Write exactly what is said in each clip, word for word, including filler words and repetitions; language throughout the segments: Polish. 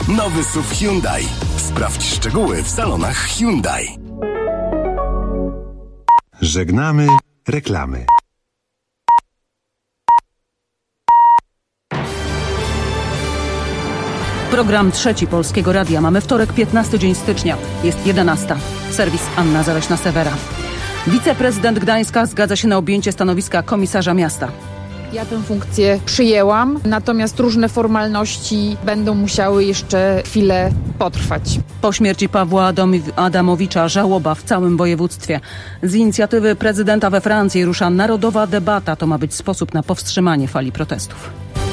Nowy S U V Hyundai. Sprawdź szczegóły w salonach Hyundai. Żegnamy reklamy. Program trzeci Polskiego Radia. Mamy wtorek, piętnasty dzień stycznia. Jest jedenasta. Serwis Anna Zaleśna-Sewera. Wiceprezydent Gdańska zgadza się na objęcie stanowiska komisarza miasta. Ja tę funkcję przyjęłam, natomiast różne formalności będą musiały jeszcze chwilę potrwać. Po śmierci Pawła Adamowicza żałoba w całym województwie. Z inicjatywy prezydenta we Francji rusza narodowa debata. To ma być sposób na powstrzymanie fali protestów.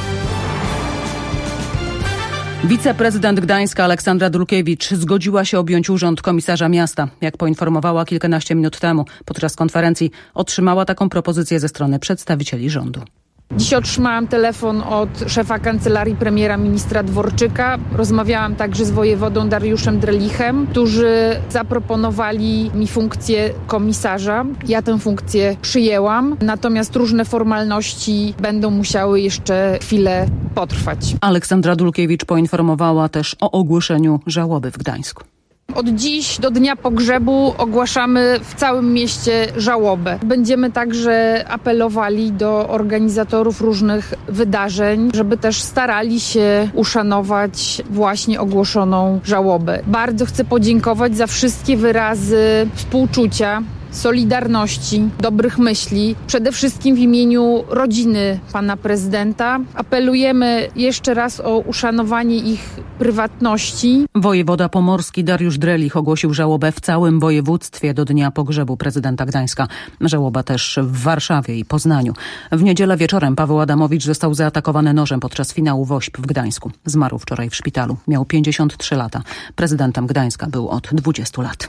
Wiceprezydent Gdańska Aleksandra Dulkiewicz zgodziła się objąć urząd komisarza miasta. Jak poinformowała kilkanaście minut temu podczas konferencji, otrzymała taką propozycję ze strony przedstawicieli rządu. Dziś otrzymałam telefon od szefa kancelarii premiera ministra Dworczyka. Rozmawiałam także z wojewodą Dariuszem Drelichem, którzy zaproponowali mi funkcję komisarza. Ja tę funkcję przyjęłam, natomiast różne formalności będą musiały jeszcze chwilę potrwać. Aleksandra Dulkiewicz poinformowała też o ogłoszeniu żałoby w Gdańsku. Od dziś do dnia pogrzebu ogłaszamy w całym mieście żałobę. Będziemy także apelowali do organizatorów różnych wydarzeń, żeby też starali się uszanować właśnie ogłoszoną żałobę. Bardzo chcę podziękować za wszystkie wyrazy współczucia, solidarności, dobrych myśli. Przede wszystkim w imieniu rodziny pana prezydenta apelujemy jeszcze raz o uszanowanie ich prywatności. Wojewoda pomorski Dariusz Drelich ogłosił żałobę w całym województwie do dnia pogrzebu prezydenta Gdańska. Żałoba też w Warszawie i Poznaniu. W niedzielę wieczorem Paweł Adamowicz został zaatakowany nożem podczas finału WOŚP w Gdańsku. Zmarł wczoraj w szpitalu. Miał pięćdziesiąt trzy lata. Prezydentem Gdańska był od dwudziestu lat.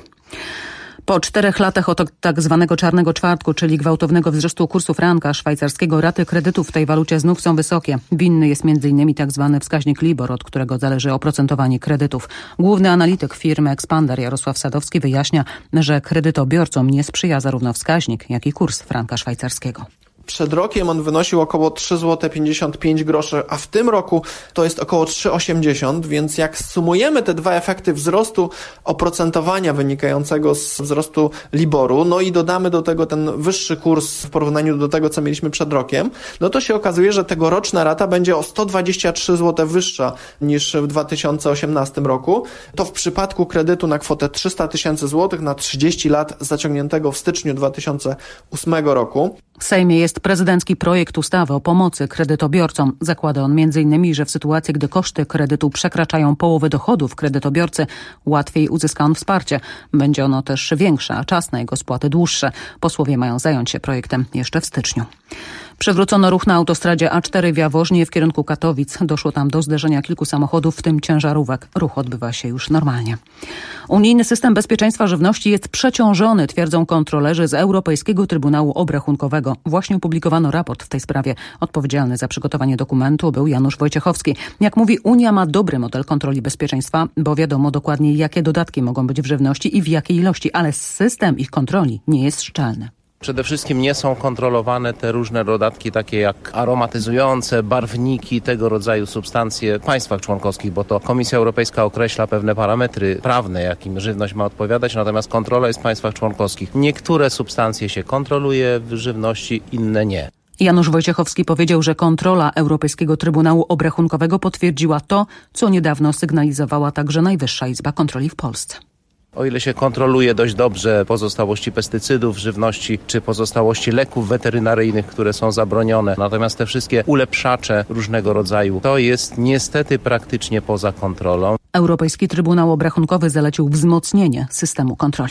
Po czterech latach od tak zwanego czarnego czwartku, czyli gwałtownego wzrostu kursu franka szwajcarskiego, raty kredytów w tej walucie znów są wysokie. Winny jest m.in. tak zwany wskaźnik LIBOR, od którego zależy oprocentowanie kredytów. Główny analityk firmy Expander Jarosław Sadowski wyjaśnia, że kredytobiorcom nie sprzyja zarówno wskaźnik, jak i kurs franka szwajcarskiego. Przed rokiem on wynosił około trzy złote pięćdziesiąt pięć groszy, a w tym roku to jest około trzy osiemdziesiąt, więc jak sumujemy te dwa efekty wzrostu oprocentowania wynikającego z wzrostu Liboru, no i dodamy do tego ten wyższy kurs w porównaniu do tego, co mieliśmy przed rokiem, no to się okazuje, że tegoroczna rata będzie o sto dwadzieścia trzy złote wyższa niż w dwa tysiące osiemnastym roku. To w przypadku kredytu na kwotę trzysta tysięcy złotych na trzydzieści lat zaciągniętego w styczniu dwa tysiące ósmego roku. W Sejmie jest prezydencki projekt ustawy o pomocy kredytobiorcom. Zakłada on między innymi, że w sytuacji, gdy koszty kredytu przekraczają połowę dochodów kredytobiorcy, łatwiej uzyska on wsparcie. Będzie ono też większe, a czas na jego spłaty dłuższe. Posłowie mają zająć się projektem jeszcze w styczniu. Przywrócono ruch na autostradzie A cztery w Jaworznie w kierunku Katowic. Doszło tam do zderzenia kilku samochodów, w tym ciężarówek. Ruch odbywa się już normalnie. Unijny system bezpieczeństwa żywności jest przeciążony, twierdzą kontrolerzy z Europejskiego Trybunału Obrachunkowego. Właśnie opublikowano raport w tej sprawie. Odpowiedzialny za przygotowanie dokumentu był Janusz Wojciechowski. Jak mówi, Unia ma dobry model kontroli bezpieczeństwa, bo wiadomo dokładnie, jakie dodatki mogą być w żywności i w jakiej ilości, ale system ich kontroli nie jest szczelny. Przede wszystkim nie są kontrolowane te różne dodatki takie jak aromatyzujące, barwniki, tego rodzaju substancje w państwach członkowskich, bo to Komisja Europejska określa pewne parametry prawne, jakim żywność ma odpowiadać, natomiast kontrola jest w państwach członkowskich. Niektóre substancje się kontroluje w żywności, inne nie. Janusz Wojciechowski powiedział, że kontrola Europejskiego Trybunału Obrachunkowego potwierdziła to, co niedawno sygnalizowała także Najwyższa Izba Kontroli w Polsce. O ile się kontroluje dość dobrze pozostałości pestycydów w żywności czy pozostałości leków weterynaryjnych, które są zabronione, natomiast te wszystkie ulepszacze różnego rodzaju, to jest niestety praktycznie poza kontrolą. Europejski Trybunał Obrachunkowy zalecił wzmocnienie systemu kontroli.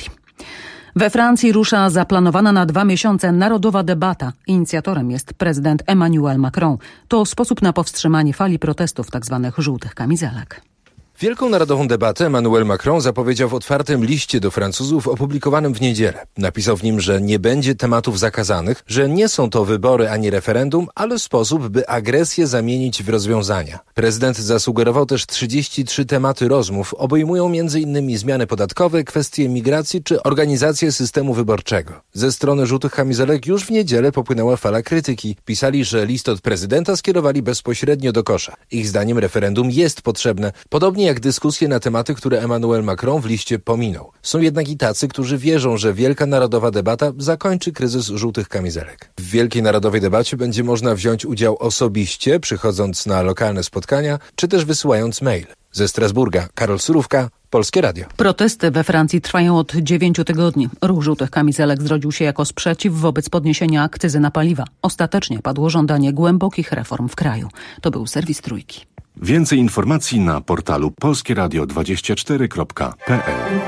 We Francji rusza zaplanowana na dwa miesiące narodowa debata. Inicjatorem jest prezydent Emmanuel Macron. To sposób na powstrzymanie fali protestów tzw. żółtych kamizelek. Wielką narodową debatę Emmanuel Macron zapowiedział w otwartym liście do Francuzów opublikowanym w niedzielę. Napisał w nim, że nie będzie tematów zakazanych, że nie są to wybory ani referendum, ale sposób, by agresję zamienić w rozwiązania. Prezydent zasugerował też trzydzieści trzy tematy rozmów. Obejmują między innymi zmiany podatkowe, kwestie migracji czy organizację systemu wyborczego. Ze strony żółtych kamizelek już w niedzielę popłynęła fala krytyki. Pisali, że list od prezydenta skierowali bezpośrednio do kosza. Ich zdaniem referendum jest potrzebne. Podobnie Podobnie jak dyskusje na tematy, które Emmanuel Macron w liście pominął. Są jednak i tacy, którzy wierzą, że wielka narodowa debata zakończy kryzys żółtych kamizelek. W wielkiej narodowej debacie będzie można wziąć udział osobiście, przychodząc na lokalne spotkania, czy też wysyłając mail. Ze Strasburga, Karol Surówka, Polskie Radio. Protesty we Francji trwają od dziewięciu tygodni. Ruch żółtych kamizelek zrodził się jako sprzeciw wobec podniesienia akcyzy na paliwa. Ostatecznie padło żądanie głębokich reform w kraju. To był serwis Trójki. Więcej informacji na portalu polskieradio dwadzieścia cztery kropka p l.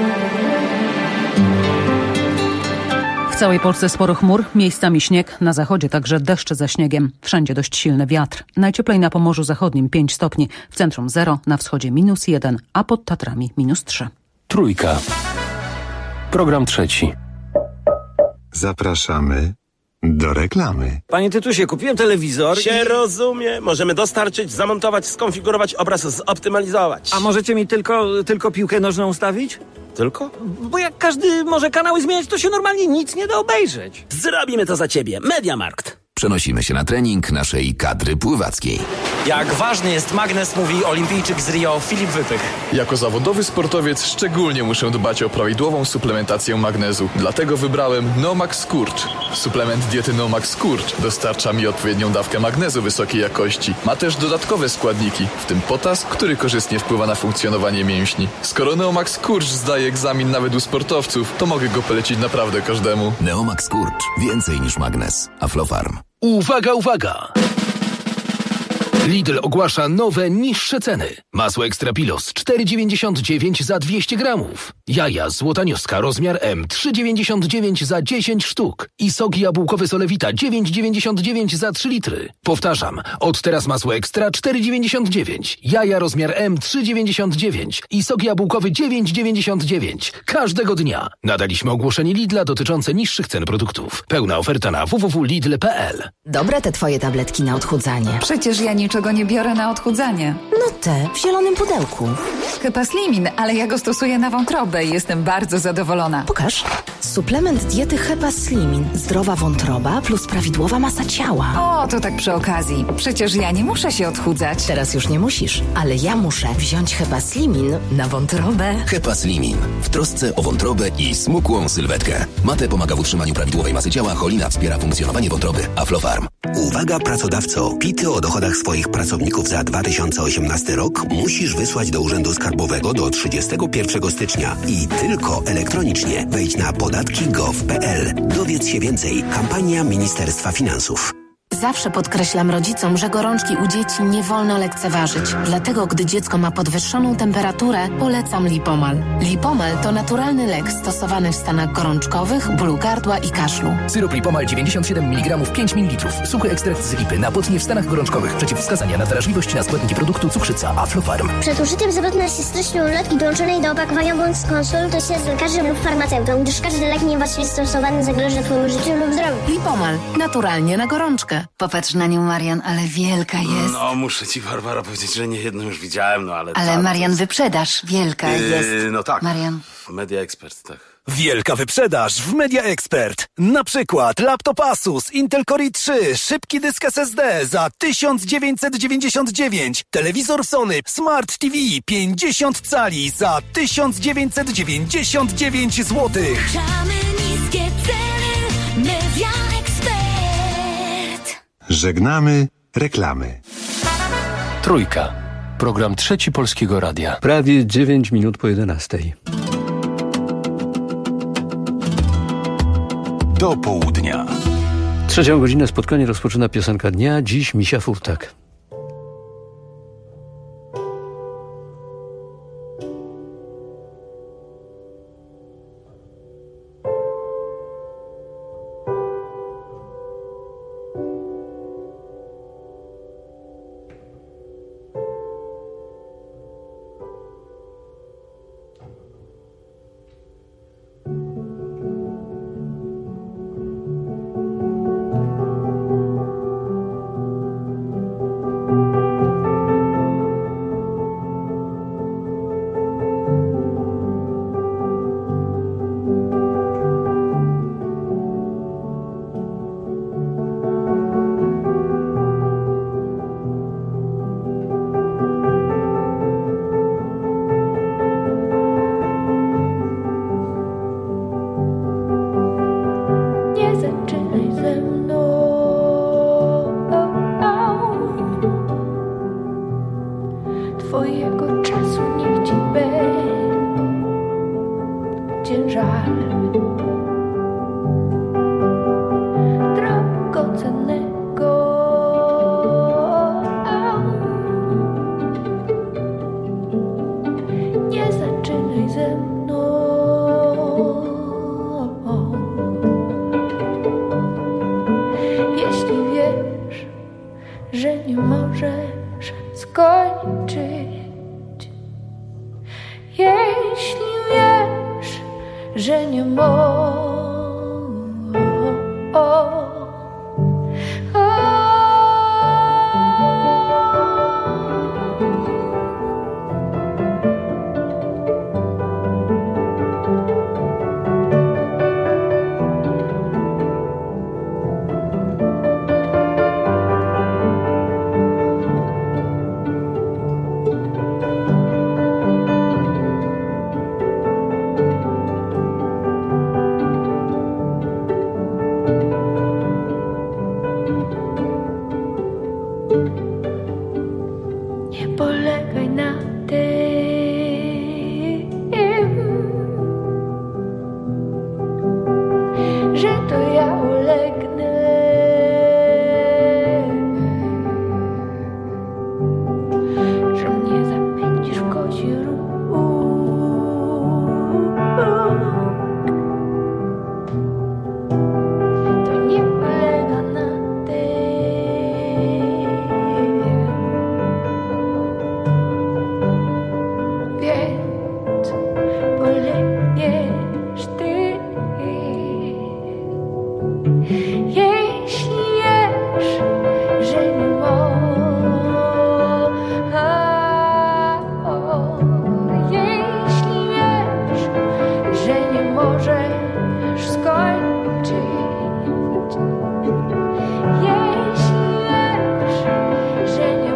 W całej Polsce sporo chmur, miejscami śnieg, na zachodzie także deszcze ze śniegiem. Wszędzie dość silny wiatr. Najcieplej na Pomorzu Zachodnim pięć stopni, w centrum zero, na wschodzie minus jeden, a pod Tatrami minus trzy. Trójka. Program trzeci. Zapraszamy do reklamy. Panie Tytusie, kupiłem telewizor Się i... rozumie. Możemy dostarczyć, zamontować, skonfigurować obraz, zoptymalizować. A możecie mi tylko, tylko piłkę nożną ustawić? Tylko? Bo jak każdy może kanały zmieniać, to się normalnie nic nie da obejrzeć. Zrobimy to za ciebie. Mediamarkt. Przenosimy się na trening naszej kadry pływackiej. Jak ważny jest magnes, mówi olimpijczyk z Rio Filip Wypych. Jako zawodowy sportowiec szczególnie muszę dbać o prawidłową suplementację magnezu. Dlatego wybrałem Nomax Skurcz. Suplement diety Nomax Skurcz dostarcza mi odpowiednią dawkę magnezu wysokiej jakości. Ma też dodatkowe składniki, w tym potas, który korzystnie wpływa na funkcjonowanie mięśni. Skoro Neomax Skurcz zdaje egzamin nawet u sportowców, to mogę go polecić naprawdę każdemu. Neomax Skurcz. Więcej niż magnes. Aflofarm. Uwaga, uwaga! Lidl ogłasza nowe, niższe ceny. Masło Ekstra Pilos cztery dziewięćdziesiąt dziewięć za dwieście gramów. Jaja Złotanioska rozmiar M trzy dziewięćdziesiąt dziewięć za dziesięć sztuk. I sok jabłkowy Solewita dziewięć dziewięćdziesiąt dziewięć za trzy litry. Powtarzam, od teraz masło Ekstra cztery dziewięćdziesiąt dziewięć. Jaja rozmiar M trzy dziewięćdziesiąt dziewięć. I sok jabłkowy dziewięć dziewięćdziesiąt dziewięć. Każdego dnia. Nadaliśmy ogłoszenie Lidla dotyczące niższych cen produktów. Pełna oferta na w w w kropka lidl kropka p l. Dobre te twoje tabletki na odchudzanie. Przecież ja niczego nie biorę na odchudzanie. No te, w zielonym pudełku. Chyba Slimin, ale ja go stosuję na wątrobę i jestem bardzo zadowolona. Pokaż. Suplement diety Hepa Slimin. Zdrowa wątroba plus prawidłowa masa ciała. O, to tak przy okazji. Przecież ja nie muszę się odchudzać. Teraz już nie musisz, ale ja muszę wziąć Hepa Slimin na wątrobę. Hepa Slimin. W trosce o wątrobę i smukłą sylwetkę. Mate pomaga w utrzymaniu prawidłowej masy ciała, cholina wspiera funkcjonowanie wątroby. Aflofarm. Uwaga pracodawco. Pity o dochodach swoich pracowników za dwa tysiące osiemnasty rok musisz wysłać do Urzędu Skarbowego do trzydziestego pierwszego stycznia i tylko elektronicznie. Wejdź na podatki kropka gov kropka p l. Dowiedz się więcej. Kampania Ministerstwa Finansów. Zawsze podkreślam rodzicom, że gorączki u dzieci nie wolno lekceważyć. Dlatego, gdy dziecko ma podwyższoną temperaturę, polecam Lipomal. Lipomal to naturalny lek stosowany w stanach gorączkowych, bólu gardła i kaszlu. Syrop Lipomal dziewięćdziesiąt siedem miligramów pięć mililitrów. Suchy ekstrakt z lipy na potnie w stanach gorączkowych. Przeciwwskazania na wrażliwość na składniki produktu cukrzyca Aflofarm. Przed użyciem zwrotna się stycznej ulotki dołączonej do opakowania bądź skonsultuj się z lekarzem lub farmaceutą, gdyż każdy lek niewłaściwie stosowany zagroży twojemu życiu lub zdrowiu. Lipomal. Naturalnie na gorączkę. Popatrz na nią, Marian, ale wielka jest. No, muszę ci, Barbara, powiedzieć, że nie jedną już widziałem, no ale... Ale tam, Marian, jest... wyprzedaż, wielka yy, jest. No tak. Marian. Media Expert, tak. Wielka wyprzedaż w Media Expert. Na przykład laptop Asus Intel Core i trzy, szybki dysk S S D za tysiąc dziewięćset dziewięćdziesiąt dziewięć, telewizor Sony Smart T V pięćdziesiąt cali za tysiąc dziewięćset dziewięćdziesiąt dziewięć złotych. Niskie ceny. Media Expert. Żegnamy reklamy. Trójka. Program Trzeci Polskiego Radia. Prawie dziewięć minut po jedenastej. Do południa. Trzecią godzinę spotkanie rozpoczyna piosenka dnia. Dziś Misia Furtak. tego czasu niech ci będzie żal drogocennego. Nie zaczynaj ze mną, jeśli wiesz, że nie możesz skończyć. Jeśli wiesz, że nie możesz. Nie polegaj na tym, że to ja ulegnę, że mnie zapędzisz w kozi róg. To nie polega na tym, więc polegniesz ty. Jeśli wiesz, że nie możesz, jeśli wiesz, że nie możesz skończyć, jeśli wiesz, że nie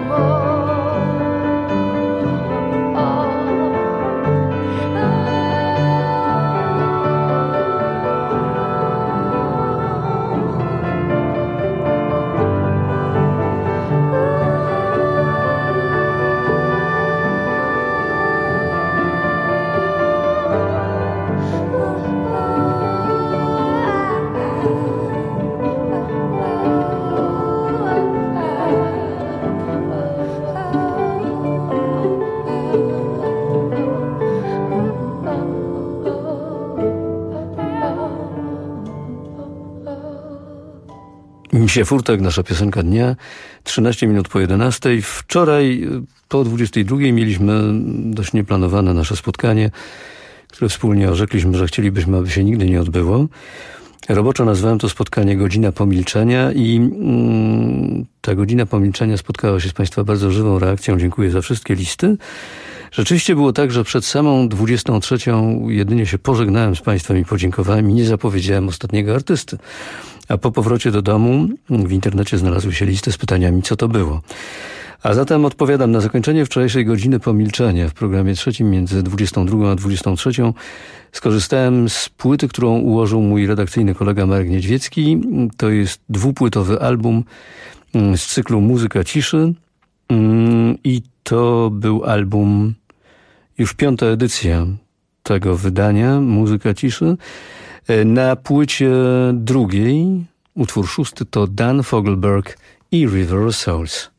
Misie Furtak, nasza piosenka dnia, trzynaście minut po jedenastej. Wczoraj po dwudziestej drugiej mieliśmy dość nieplanowane nasze spotkanie, które wspólnie orzekliśmy, że chcielibyśmy, aby się nigdy nie odbyło. Roboczo nazwałem to spotkanie Godzina Pomilczenia i mm, ta Godzina Pomilczenia spotkała się z Państwa bardzo żywą reakcją. Dziękuję za wszystkie listy. Rzeczywiście było tak, że przed samą dwudziestą trzecią jedynie się pożegnałem z Państwem i podziękowałem i nie zapowiedziałem ostatniego artysty. A po powrocie do domu w internecie znalazły się listy z pytaniami, co to było. A zatem odpowiadam na zakończenie wczorajszej Godziny Pomilczenia w programie trzecim między dwudziestą drugą a dwudziestą trzecią. Skorzystałem z płyty, którą ułożył mój redakcyjny kolega Marek Niedźwiecki. To jest dwupłytowy album z cyklu Muzyka Ciszy i to był album, już piąta edycja tego wydania, Muzyka Ciszy. Na płycie drugiej, utwór szósty, to Dan Fogelberg i River Souls.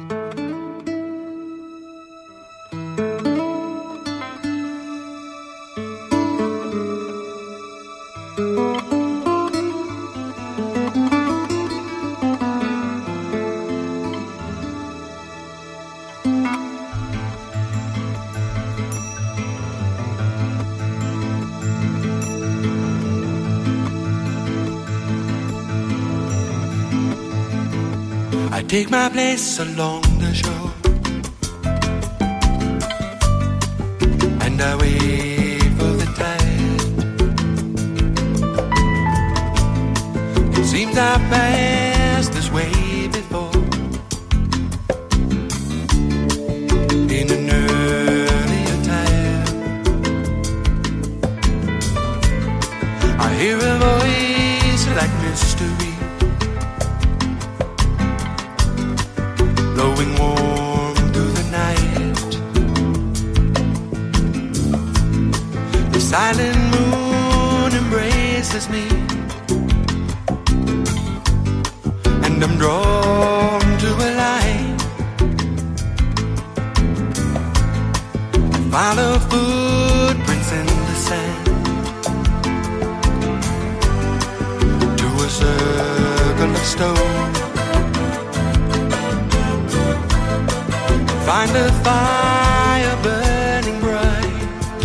I take my place along the shore, and I wait for the tide. It seems I've passed this way before, in an earlier time. I hear a voice like mystery, blowing warm through the night. silent moon embraces me, and I'm drawn to a light. I follow footprints in the sand to a circle of stone. Find a fire burning bright,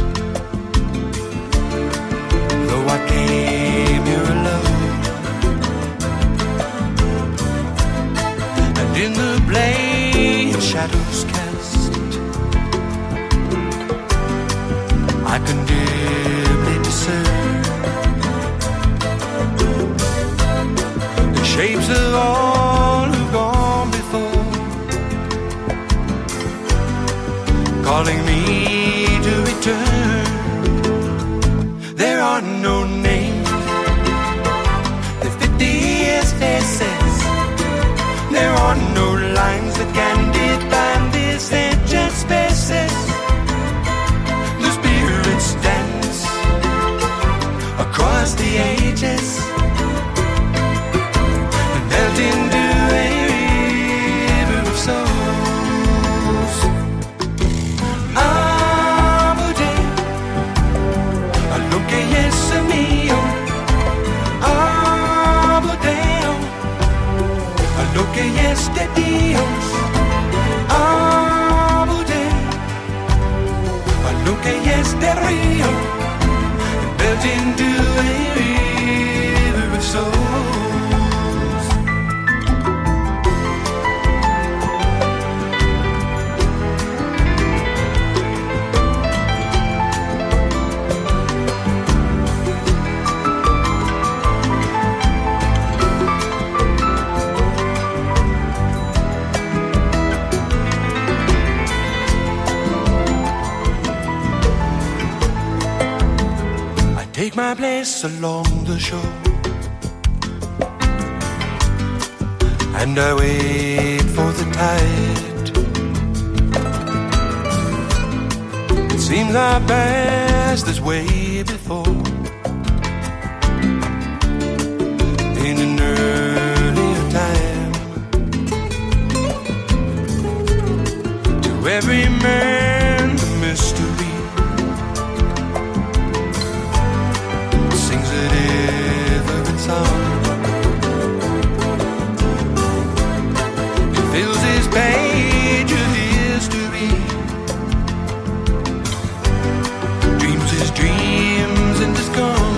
though I came here alone. And in the blaze shadows cast, I can dimly discern the shapes of all who've gone before, calling me to return. There are no names, the fifty-years faces. There are no lines that can define these ancient spaces. The spirits dance across the ages and melt into a river of souls. Amore, lo que es mío. Amore, lo que es de Dios. Amore, lo que es de río, built into a river of souls. Take my place along the shore, and I wait for the tide. It seems I passed this way before, in an earlier time. To every man the mystery song. It fills his page of history, dreams his dreams and is gone.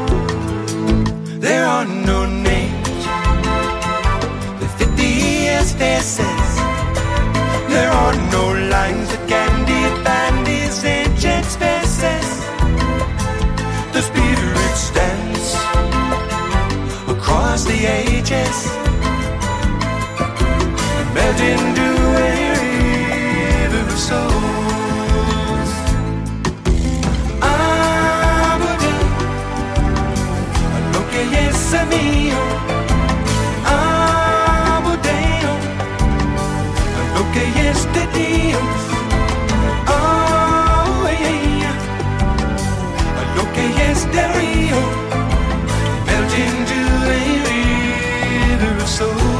There are no names, the fifty years faces. There are no lines that can define these ancient spaces. The spirits dance across the ages and melt into a river of souls. Amore, lo que es mío. Amore, lo que es de Dios. Oh, yeah, lo que es de río, melt into a river of souls.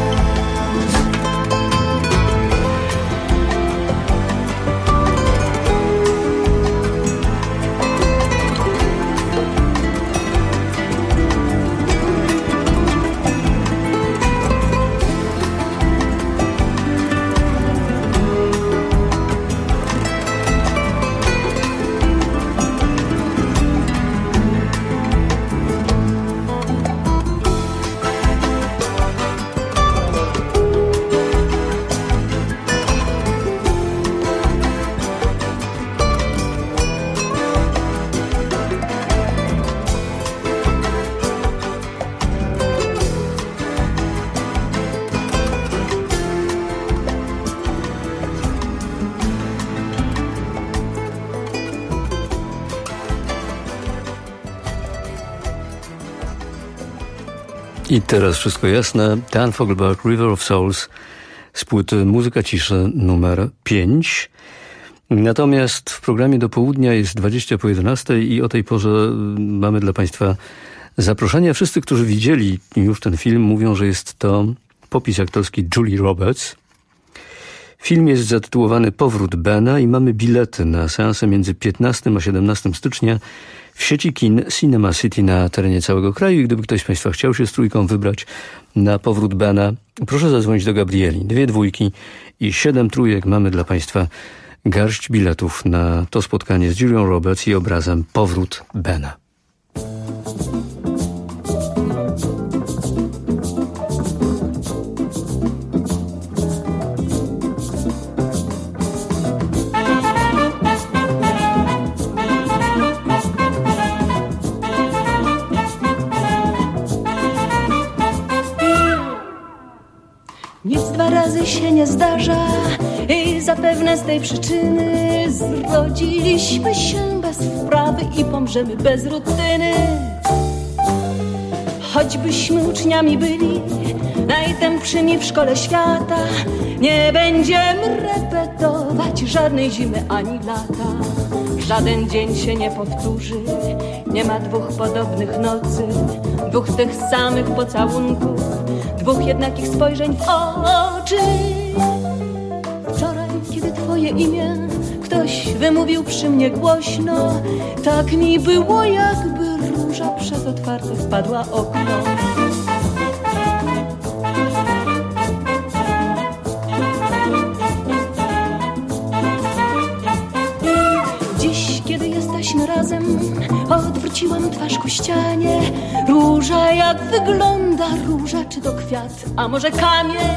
I teraz wszystko jasne. Dan Fogelberg, River of Souls z płyty Muzyka Ciszy numer pięć. Natomiast w programie do południa jest dwadzieścia po jedenastej i o tej porze mamy dla Państwa zaproszenia. Wszyscy, którzy widzieli już ten film, mówią, że jest to popis aktorski Julie Roberts. Film jest zatytułowany Powrót Bena i mamy bilety na seanse między piętnastego a siedemnastego stycznia w sieci kin Cinema City na terenie całego kraju. I gdyby ktoś z Państwa chciał się z trójką wybrać na Powrót Bena, proszę zadzwonić do Gabrieli. Dwie dwójki i siedem trójek. Mamy dla Państwa garść biletów na to spotkanie z Julią Roberts i obrazem Powrót Bena. Nic dwa razy się nie zdarza i zapewne z tej przyczyny zrodziliśmy się bez wprawy i pomrzemy bez rutyny. Choćbyśmy uczniami byli najtępszymi w szkole świata, nie będziemy repetować żadnej zimy ani lata. Żaden dzień się nie powtórzy, nie ma dwóch podobnych nocy, dwóch tych samych pocałunków, dwóch jednakich spojrzeń w oczy. Wczoraj, kiedy twoje imię ktoś wymówił przy mnie głośno, tak mi było, jakby róża przez otwarte wpadła okno. Dziś, kiedy jesteśmy razem, odwróciłam twarz ku ścianie. Róża, jak wygląda róża, czy to kwiat, a może kamień?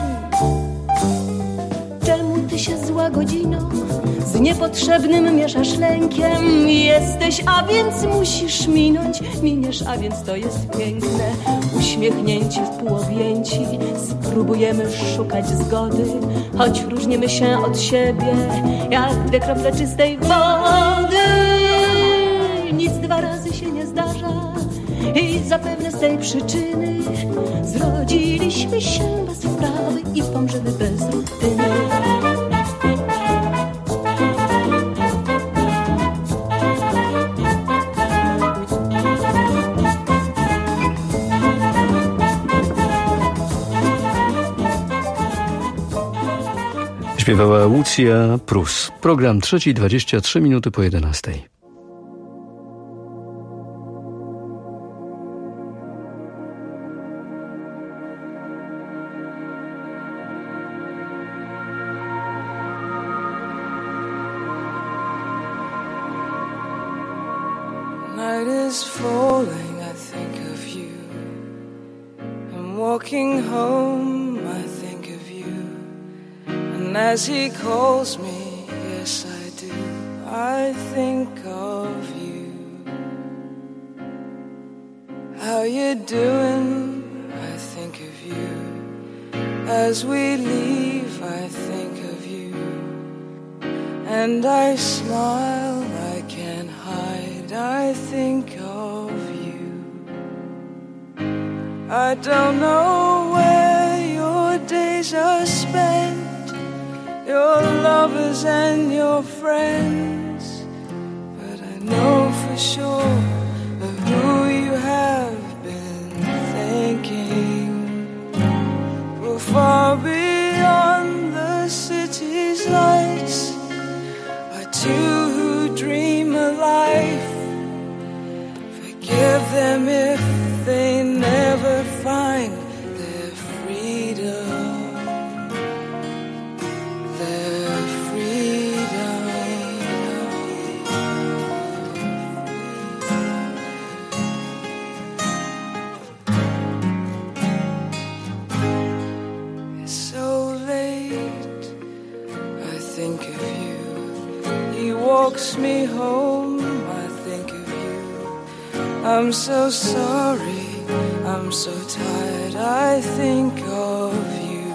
Czemu ty się zła godziną z niepotrzebnym mieszasz lękiem? Jesteś, a więc musisz minąć, miniesz, a więc to jest piękne. Uśmiechnięci, wpółobjęci, spróbujemy szukać zgody, choć różnimy się od siebie, jak dwie krople czystej wody. Nic dwa razy się nie zdarza i zapewne z tej przyczyny zrodziliśmy się bez wprawy i pomrzemy bez rutyny. Śpiewała Lucja Prus. Program trzeci, dwadzieścia trzy minuty po jedenastej. Night is falling, I think of you. I'm walking home, I think of you. And as he calls me, yes I do, I think of you. How you doing? I think of you. As we leave, I think of you. And I smile, I can't hide, I think of you. I don't know where your days are spent, your lovers and your friends, but I know for sure of who you have been thinking. We're far beyond the city's lights, are two who dream a life. Forgive them if they never find their freedom, their freedom. It's so late, I think of you. He walks me home, I think of you. I'm so sorry, I'm so tired, I think of you.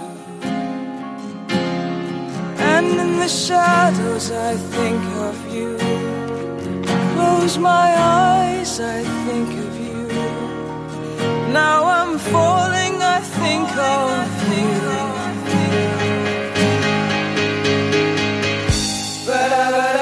And in the shadows I think of you. Close my eyes, I think of you. Now I'm falling, I think of you. But I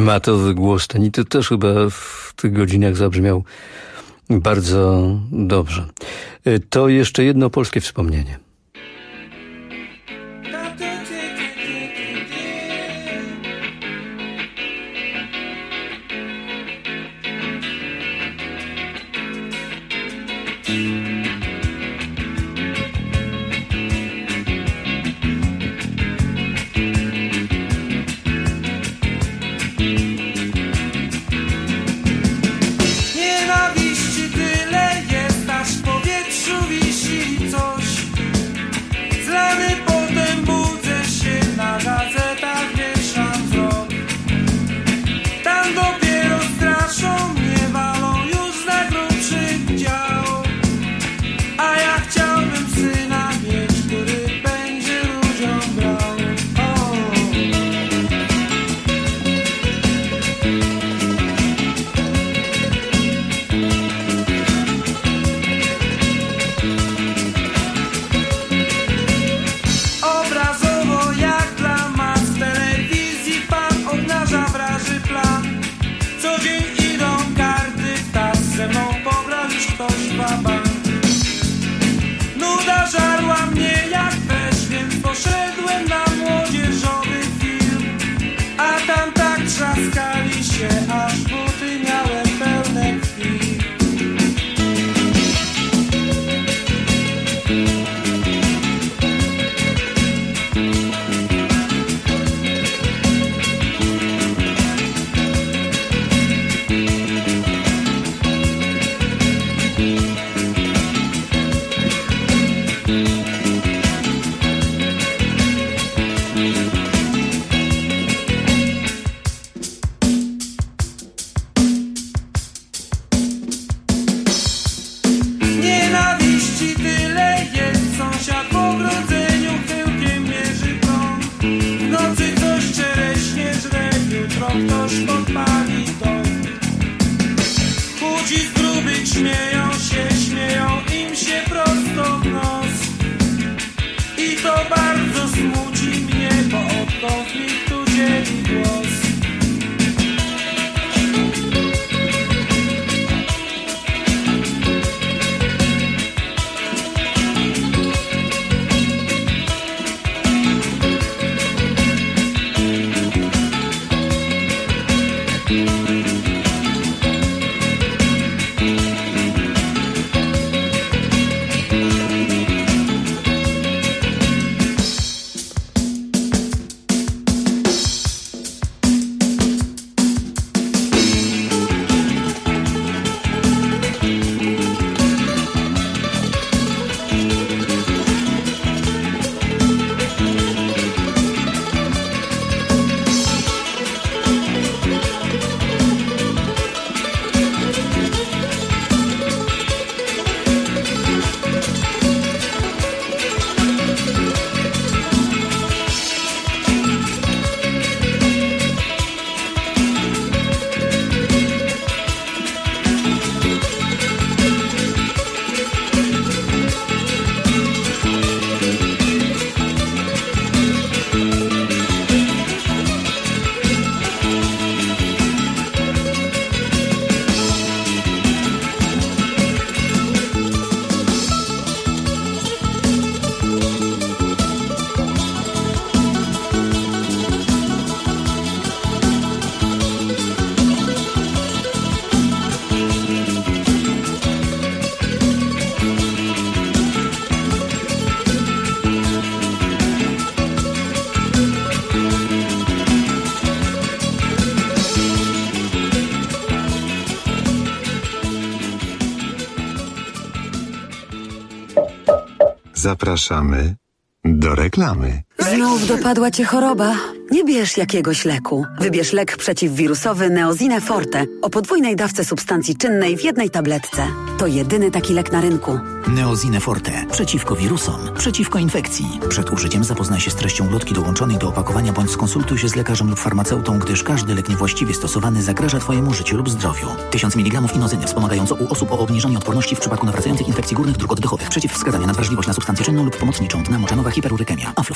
matowy głos Tanity też chyba w tych godzinach zabrzmiał bardzo dobrze. To jeszcze jedno polskie wspomnienie. Zapraszamy do reklamy. Znów dopadła cię choroba? Nie bierz jakiegoś leku. Wybierz lek przeciwwirusowy Neozine Forte o podwójnej dawce substancji czynnej w jednej tabletce. To jedyny taki lek na rynku. Neozine Forte. Przeciwko wirusom. Przeciwko infekcji. Przed użyciem zapoznaj się z treścią ulotki dołączonej do opakowania bądź skonsultuj się z lekarzem lub farmaceutą, gdyż każdy lek niewłaściwie stosowany zagraża twojemu życiu lub zdrowiu. tysiąc miligramów inozyny wspomagająco u osób o obniżonej odporności w przypadku nawracających infekcji górnych dróg oddechowych. Przeciwwskazania na wrażliwość na substancję czynną lub pomocniczą. Dna moczanowa, hiperurykemia. Aflofarm.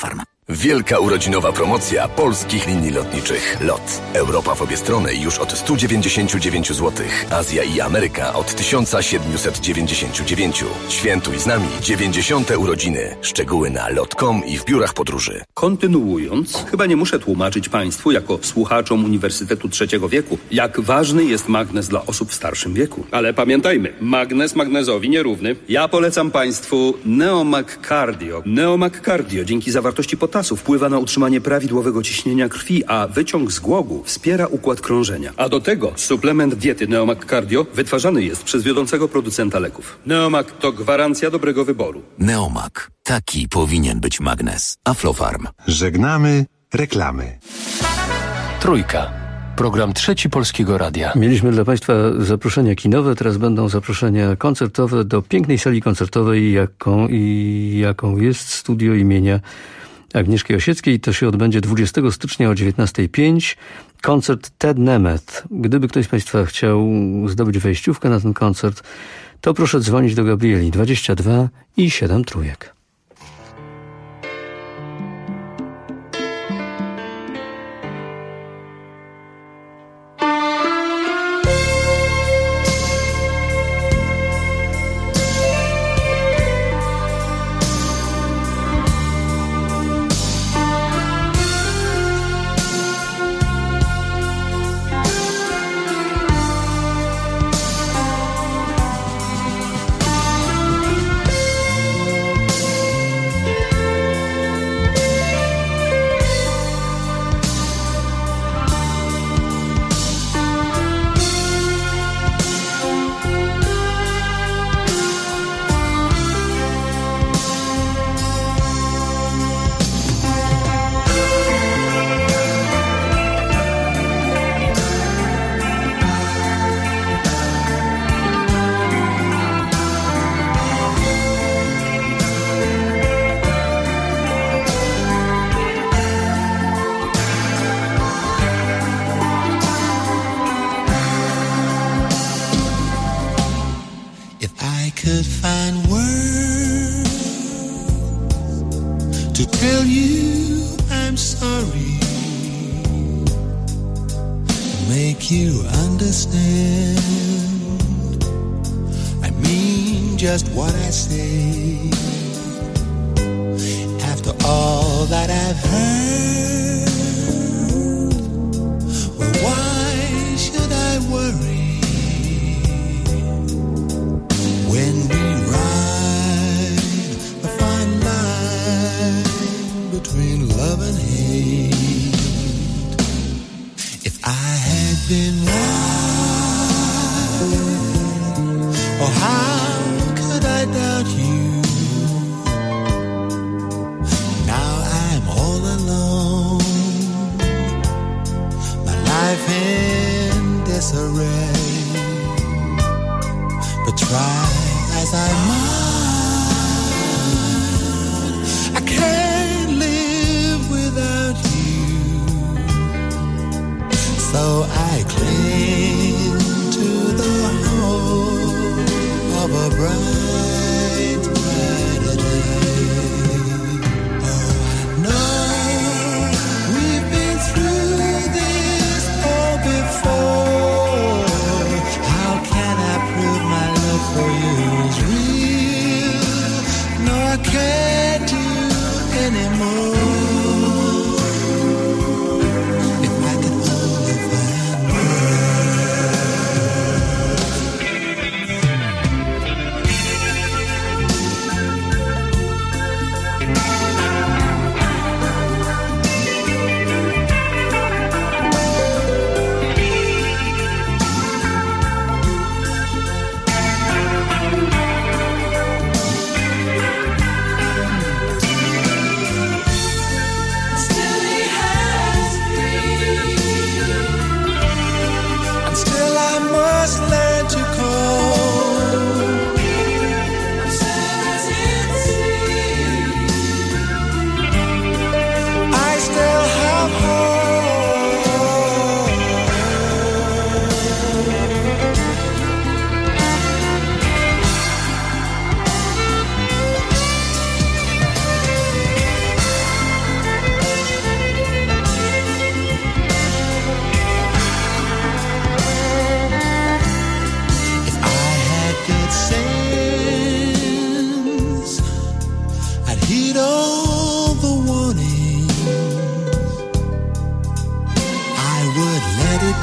Wielka urodzinowa promocja polskich linii lotniczych. LOT. Europa w obie strony już od sto dziewięćdziesiąt dziewięć złotych. Azja i Ameryka od tysiąc siedemset dziewięćdziesiąt dziewięć. Świętuj z nami dziewięćdziesiąte urodziny. Szczegóły na lot kropka com i w biurach podróży. Kontynuując, chyba nie muszę tłumaczyć Państwu, jako słuchaczom Uniwersytetu Trzeciego Wieku, jak ważny jest magnez dla osób w starszym wieku. Ale pamiętajmy, magnez magnezowi nierówny. Ja polecam Państwu Neomag Cardio. Neomag Cardio dzięki zawartości potasu wpływa na utrzymanie prawidłowego ciśnienia krwi, a wyciąg z głogu wspiera układ krążenia. A do tego suplement diety Neomag Cardio wytwarzany jest przez wiodącego producenta leków. Neomag to gwarancja dobrego wyboru. Neomag. Taki powinien być magnez. Aflofarm. Żegnamy reklamy. Trójka. Program Trzeci Polskiego Radia. Mieliśmy dla Państwa zaproszenia kinowe, teraz będą zaproszenia koncertowe do pięknej sali koncertowej, jaką, i jaką jest studio imienia Agnieszki Osieckiej. To się odbędzie dwudziestego stycznia o dziewiętnasta pięć. Koncert Ted Nemeth. Gdyby ktoś z Państwa chciał zdobyć wejściówkę na ten koncert, to proszę dzwonić do Gabrieli dwadzieścia dwa i siedem trójek.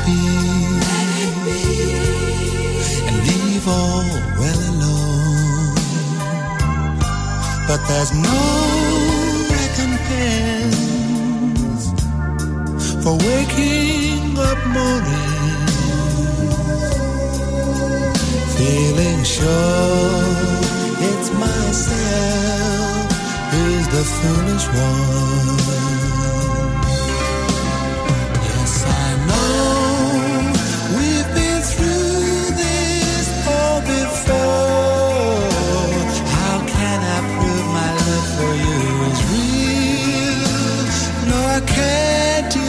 be, and leave all well alone. But there's no recompense for waking up morning, feeling sure it's myself who's the foolish one. Yes, I know we've been through this all before. How can I prove my love for you is real? No, I can't do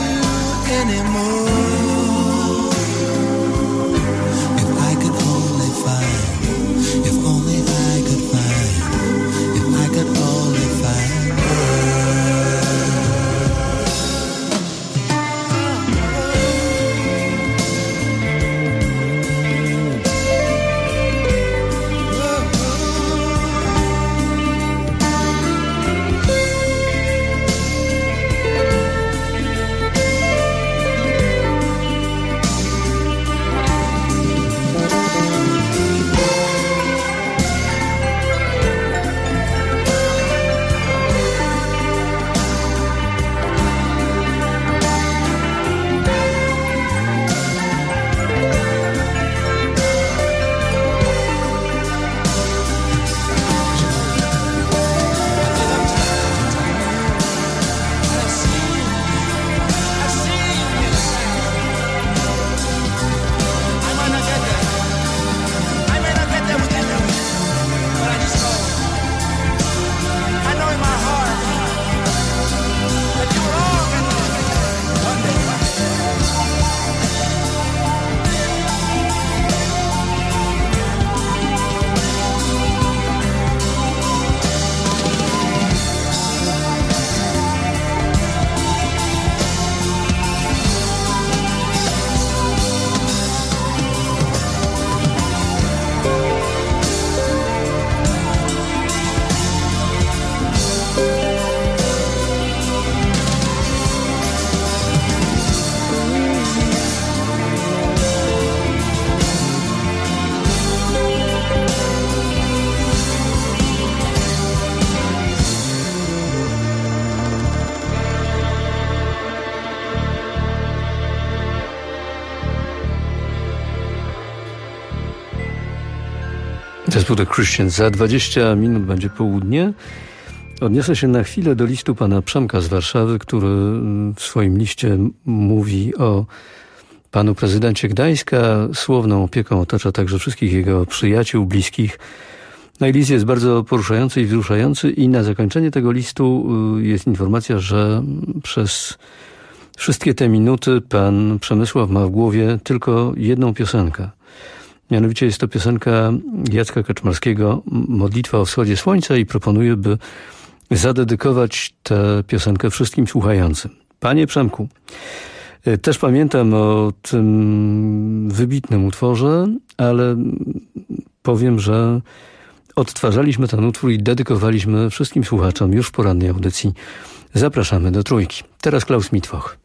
anymore. If I could only find, if only I could find, if I could only find her. Zespół The Christians. Za dwadzieścia minut będzie południe. Odniosę się na chwilę do listu pana Przemka z Warszawy, który w swoim liście mówi o panu prezydencie Gdańska. Słowną opieką otacza także wszystkich jego przyjaciół, bliskich. No i list jest bardzo poruszający i wzruszający i na zakończenie tego listu jest informacja, że przez wszystkie te minuty pan Przemysław ma w głowie tylko jedną piosenkę. Mianowicie jest to piosenka Jacka Kaczmarskiego Modlitwa o wschodzie słońca i proponuję, by zadedykować tę piosenkę wszystkim słuchającym. Panie Przemku, też pamiętam o tym wybitnym utworze, ale powiem, że odtwarzaliśmy ten utwór i dedykowaliśmy wszystkim słuchaczom już w porannej audycji. Zapraszamy do Trójki. Teraz Klaus Mitwoch.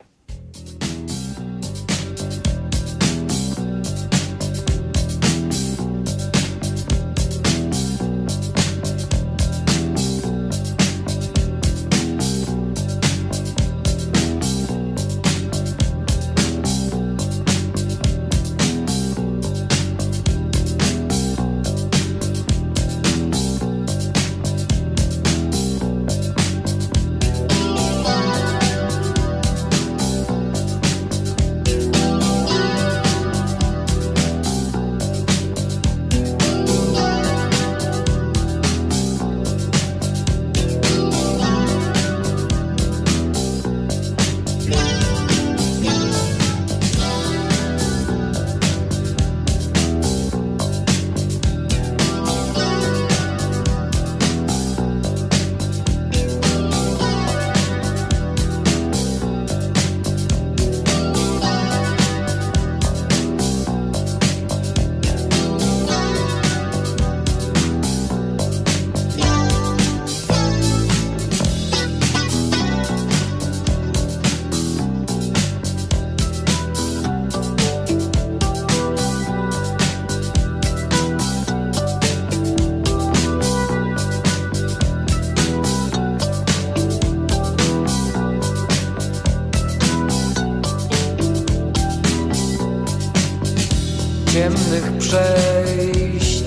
ciemnych przejść,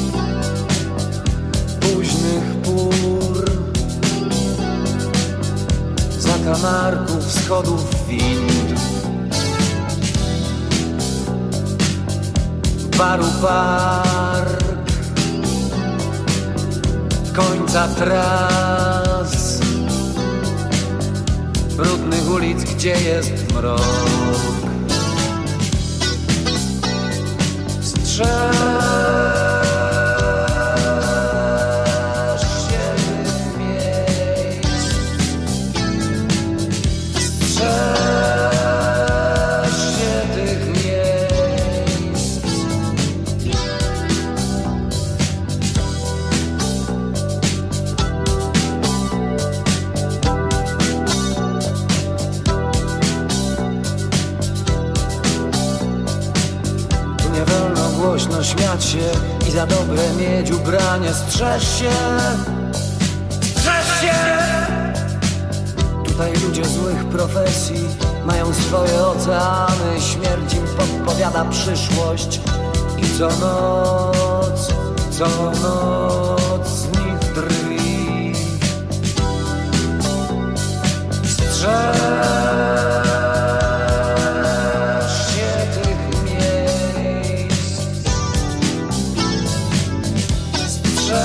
późnych pór, zakamarków, schodów wind, baru park, końca tras, brudnych ulic, gdzie jest mrok. Strzeż się tych miejsc, strzeż się tych miejsc. Tu nie wolno głośno śmiać się i za dobre mieć ubranie. Strzeż się, strzeż się. Tutaj ludzie złych profesji mają swoje oceany. Śmierć im podpowiada przyszłość i co noc, co noc z nich drwi. Strzeż się tych miejsc, strzeż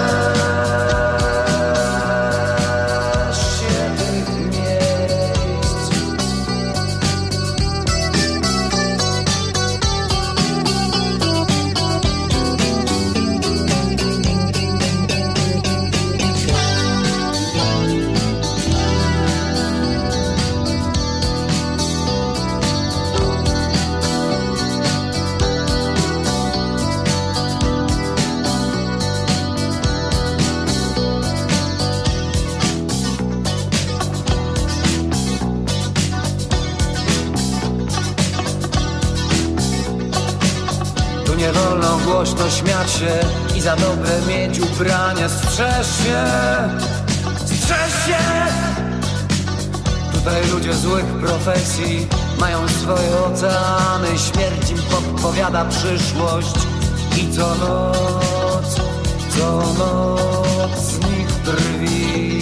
się tych miejsc. Tu nie wolno głośno śmiać się i za dobre mieć ubranie. Strzeż się, strzeż się. Tutaj ludzie złych profesji mają swoje oceany. Śmierć im podpowiada przyszłość i co noc, co noc z nich drwi.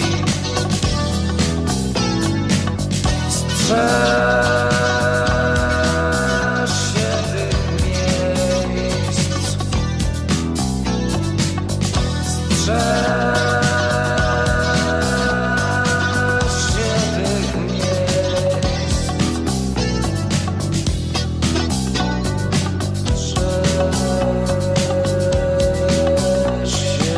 Strzeż się tych miejsc, strzeż się tych miejsc, strzeż się.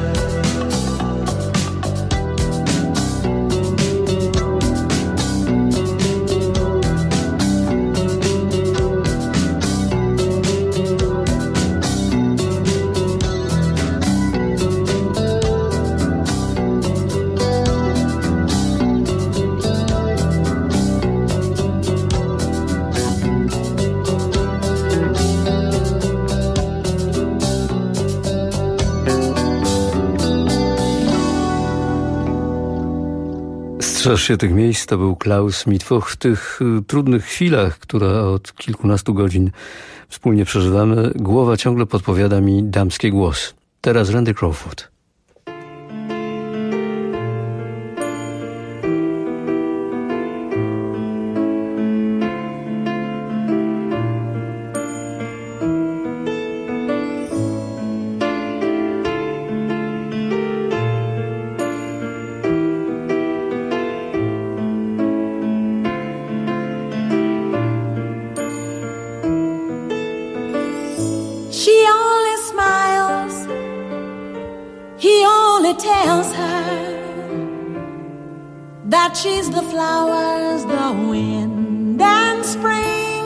Strzeż się tych miejsc, to był Klaus Mittwoch. W tych y, trudnych chwilach, które od kilkunastu godzin wspólnie przeżywamy, głowa ciągle podpowiada mi damski głos. Teraz Randy Crawford. She only smiles, he only tells her that she's the flowers, the wind and spring.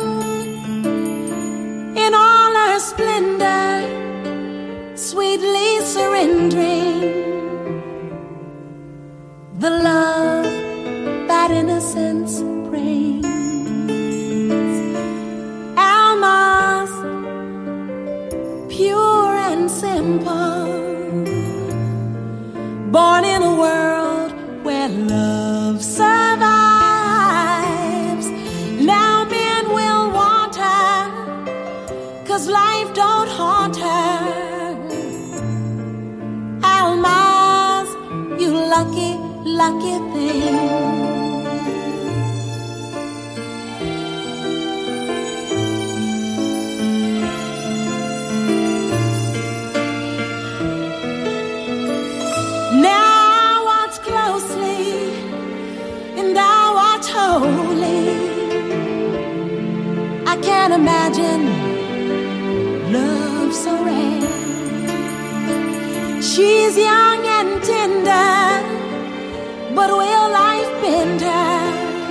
In all her splendor, sweetly surrendering the love that innocence brings. Alma's pure and simple, born in a world where love survives. Now men will want her, 'cause 'cause life don't haunt her. Almaz, you lucky, lucky thing. Now watch closely and I watch wholly. I can't imagine love so rare. She's young and tender, but will life bend her?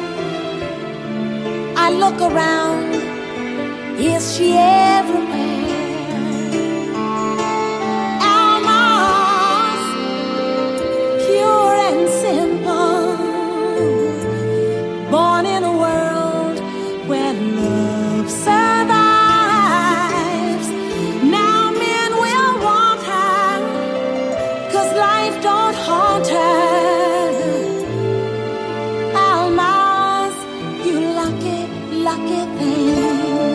I look around, is she everywhere? Almost pure and simple, born in a world where love survives. Now men will want her, 'cause life don't haunt her. Almaz, you lucky, lucky thing.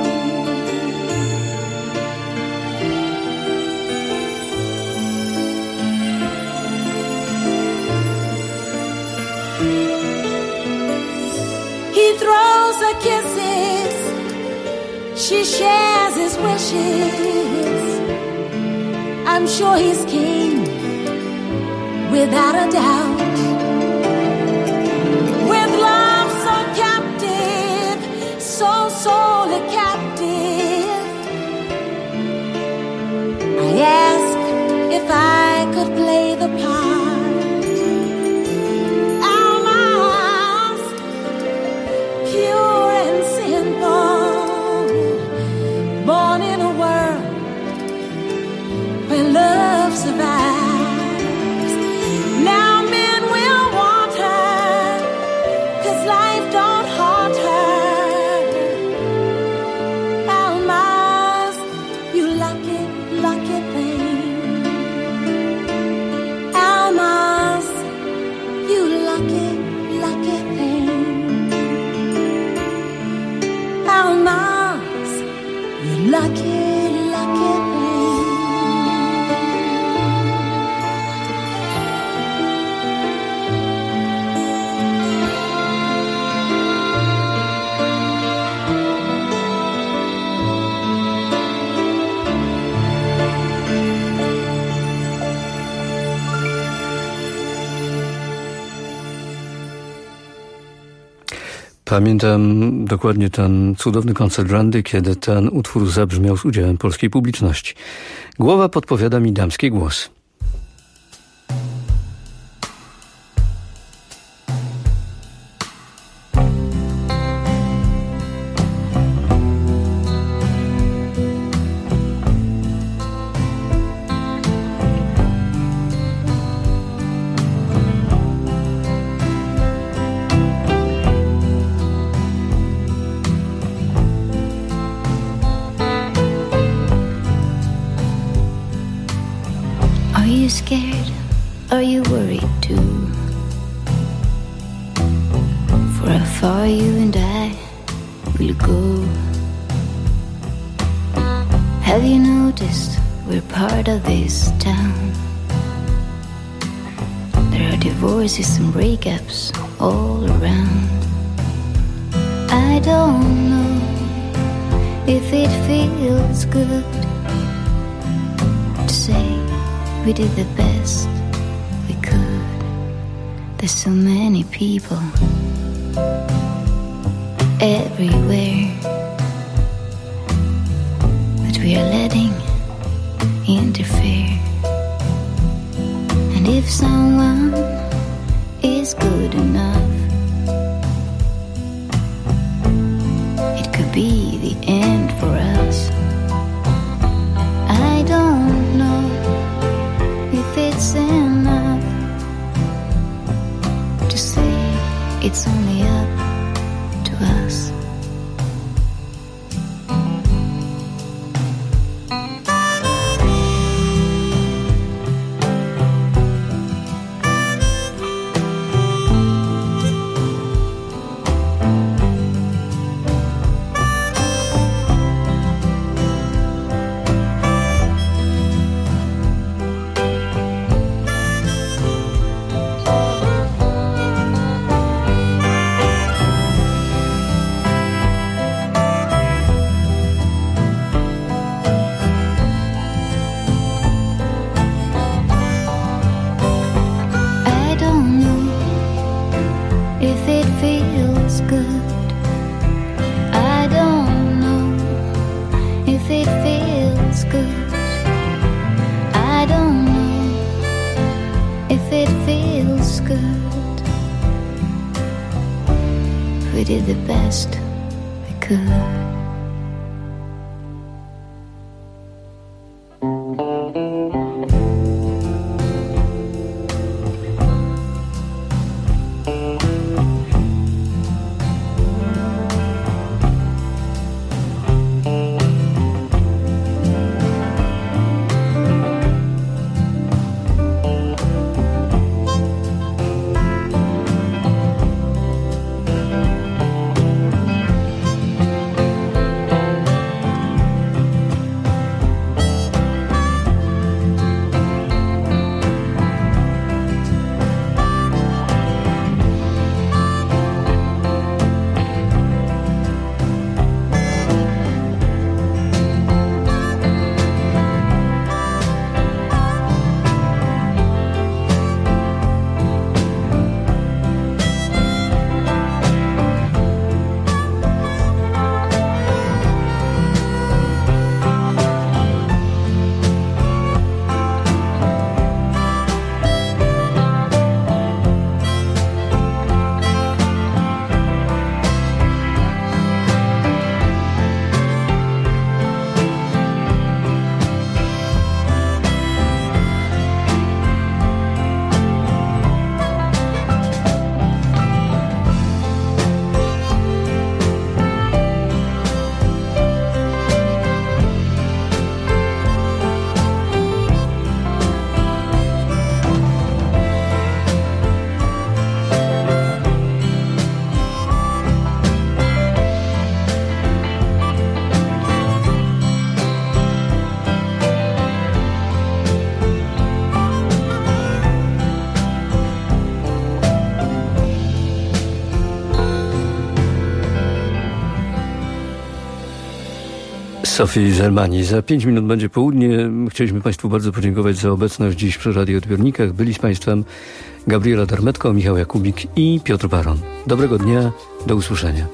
He throws her kisses, she shares his wishes. I'm sure he's king, without a doubt. With love so captive, so sorely captive, I ask if I could play the part. Almaz, pure and simple, born in a world where love survives. Now men will want her, 'cause life don't haunt her. Almaz, you lucky, lucky thing. Almaz, you lucky, lucky thing. Almaz, you lucky, lucky thing. Pamiętam dokładnie ten cudowny koncert Randy, kiedy ten utwór zabrzmiał z udziałem polskiej publiczności. Głowa podpowiada mi damski głos. Are you scared? Are you worried too? For how far you and I will go? Have you noticed we're part of this town? There are divorces and breakups all around. I don't know if it feels good to say we did the best we could. There's so many people everywhere that we are letting interfere. And if someone is good enough, it could be the end for us. I don't know if it's enough to say it's only up to us. did the best we could. Sofii Zelmani. Za pięć minut będzie południe. Chcieliśmy Państwu bardzo podziękować za obecność dziś przy radioodbiornikach. Byli z Państwem Gabriela Darmetko, Michał Jakubik i Piotr Baron. Dobrego dnia, do usłyszenia.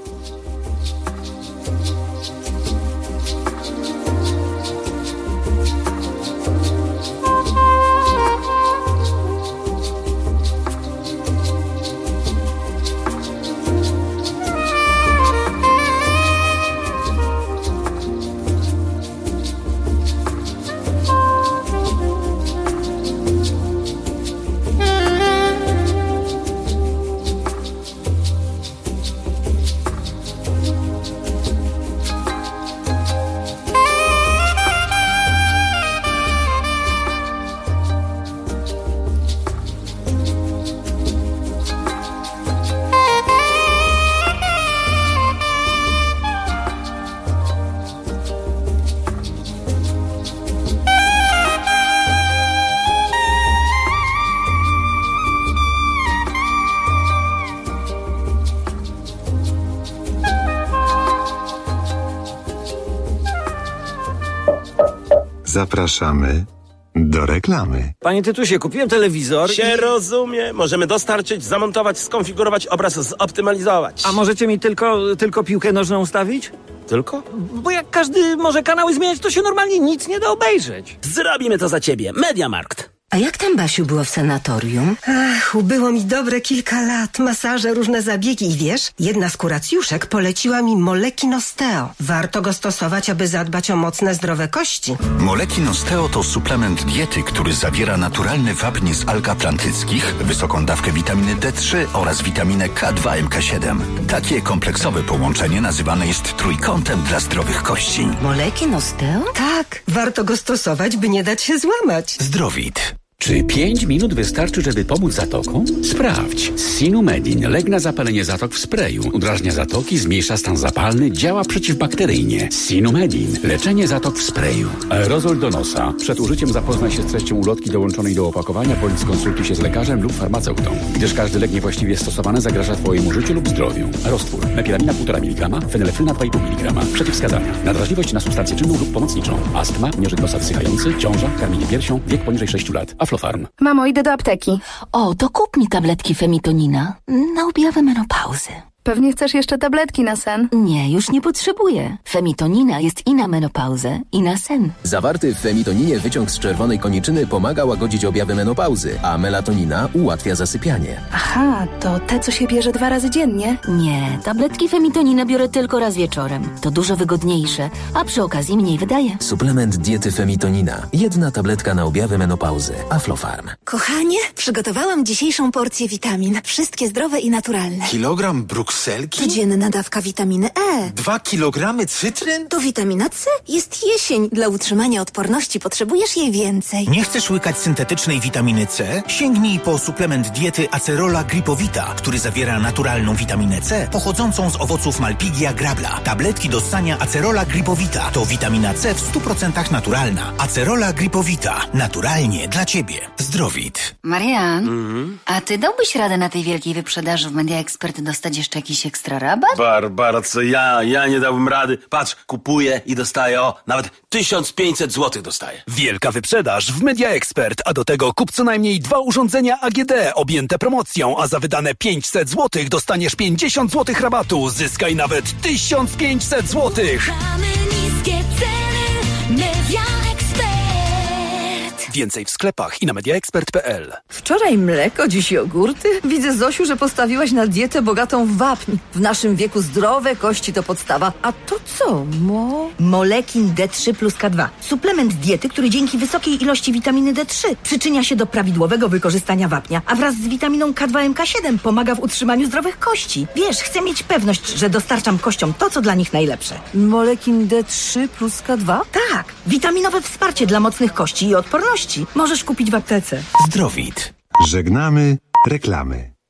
Zapraszamy do reklamy. Panie Tytusie, kupiłem telewizor. Się i... rozumie. Możemy dostarczyć, zamontować, skonfigurować obraz, zoptymalizować. A możecie mi tylko, tylko piłkę nożną ustawić? Tylko? Bo jak każdy może kanały zmieniać, to się normalnie nic nie da obejrzeć. Zrobimy to za ciebie. Mediamarkt. A jak tam, Basiu, było w sanatorium? Ach, ubyło mi dobre kilka lat. Masaże, różne zabiegi i wiesz, jedna z kuracjuszek poleciła mi Molekin Osteo. Warto go stosować, aby zadbać o mocne, zdrowe kości. Molekin Osteo to suplement diety, który zawiera naturalny wapń z alg atlantyckich, wysoką dawkę witaminy D trzy oraz witaminę K dwa M K siedem. Takie kompleksowe połączenie nazywane jest trójkątem dla zdrowych kości. Molekin Osteo? Tak, warto go stosować, by nie dać się złamać. Zdrowit. Czy pięć minut wystarczy, żeby pomóc zatokom? Sprawdź. Sinumedin. Lek na zapalenie zatok w sprayu. Udrażnia zatoki, zmniejsza stan zapalny, działa przeciwbakteryjnie. Sinumedin. Leczenie zatok w sprayu. Aerozol do nosa. Przed użyciem zapoznaj się z treścią ulotki dołączonej do opakowania bądź skonsultuj się z lekarzem lub farmaceutą, gdyż każdy lek niewłaściwie stosowany zagraża Twojemu życiu lub zdrowiu. Roztwór. Mepilamina półtora miligrama, fenylefryna dwa i pół miligrama. Przeciwwskazania. Nadwrażliwość na substancję czynną lub pomocniczą. Astma, nieżyt nosa wysychający, ciąża, karmienie piersią, wiek poniżej sześciu lat. Aflofarm. Mamo, idę do apteki. O, to kup mi tabletki Femitonina na objawy menopauzy. Pewnie chcesz jeszcze tabletki na sen. Nie, już nie potrzebuję. Femitonina jest i na menopauzę, i na sen. Zawarty w femitoninie wyciąg z czerwonej koniczyny pomaga łagodzić objawy menopauzy, a melatonina ułatwia zasypianie. Aha, to te, co się bierze dwa razy dziennie? Nie, tabletki femitonina biorę tylko raz wieczorem. To dużo wygodniejsze, a przy okazji mniej wydaje. Suplement diety femitonina. Jedna tabletka na objawy menopauzy. Aflofarm. Kochanie, przygotowałam dzisiejszą porcję witamin. Wszystkie zdrowe i naturalne. Kilogram brukselki? Codzienna dawka witaminy E. Dwa kilogramy cytryn? To witamina C. Jest jesień. Dla utrzymania odporności potrzebujesz jej więcej. Nie chcesz łykać syntetycznej witaminy C? Sięgnij po suplement diety Acerola Gripowita, który zawiera naturalną witaminę C pochodzącą z owoców Malpighia grabla. Tabletki do ssania Acerola Gripowita to witamina C w stu procentach naturalna. Acerola Gripowita. Naturalnie dla Ciebie. Zdrowit. Marian, Mhm. a ty dałbyś radę na tej wielkiej wyprzedaży w Media Expert dostać jeszcze jakiś ekstra rabat? Barbara, co ja? Ja nie dałbym rady. Patrz, kupuję i dostaję, o, nawet tysiąc pięćset złotych dostaję. Wielka wyprzedaż w Media Expert, a do tego kup co najmniej dwa urządzenia A G D objęte promocją, a za wydane pięćset złotych dostaniesz pięćdziesiąt złotych rabatu. Zyskaj nawet tysiąc pięćset złotych. Mamy niskie ceny, Media Expert. Więcej w sklepach i na mediaexpert kropka p l. Wczoraj mleko, dziś jogurty? Widzę, Zosiu, że postawiłaś na dietę bogatą w wapń. W naszym wieku zdrowe kości to podstawa. A to co, mo? Molekin D trzy plus K dwa. Suplement diety, który dzięki wysokiej ilości witaminy D trzy przyczynia się do prawidłowego wykorzystania wapnia, a wraz z witaminą K dwa M K siedem pomaga w utrzymaniu zdrowych kości. Wiesz, chcę mieć pewność, że dostarczam kościom to, co dla nich najlepsze. Molekin D trzy plus K dwa? Tak, witaminowe wsparcie dla mocnych kości i odporności. Możesz kupić w aptece. Zdrowit. Żegnamy reklamy.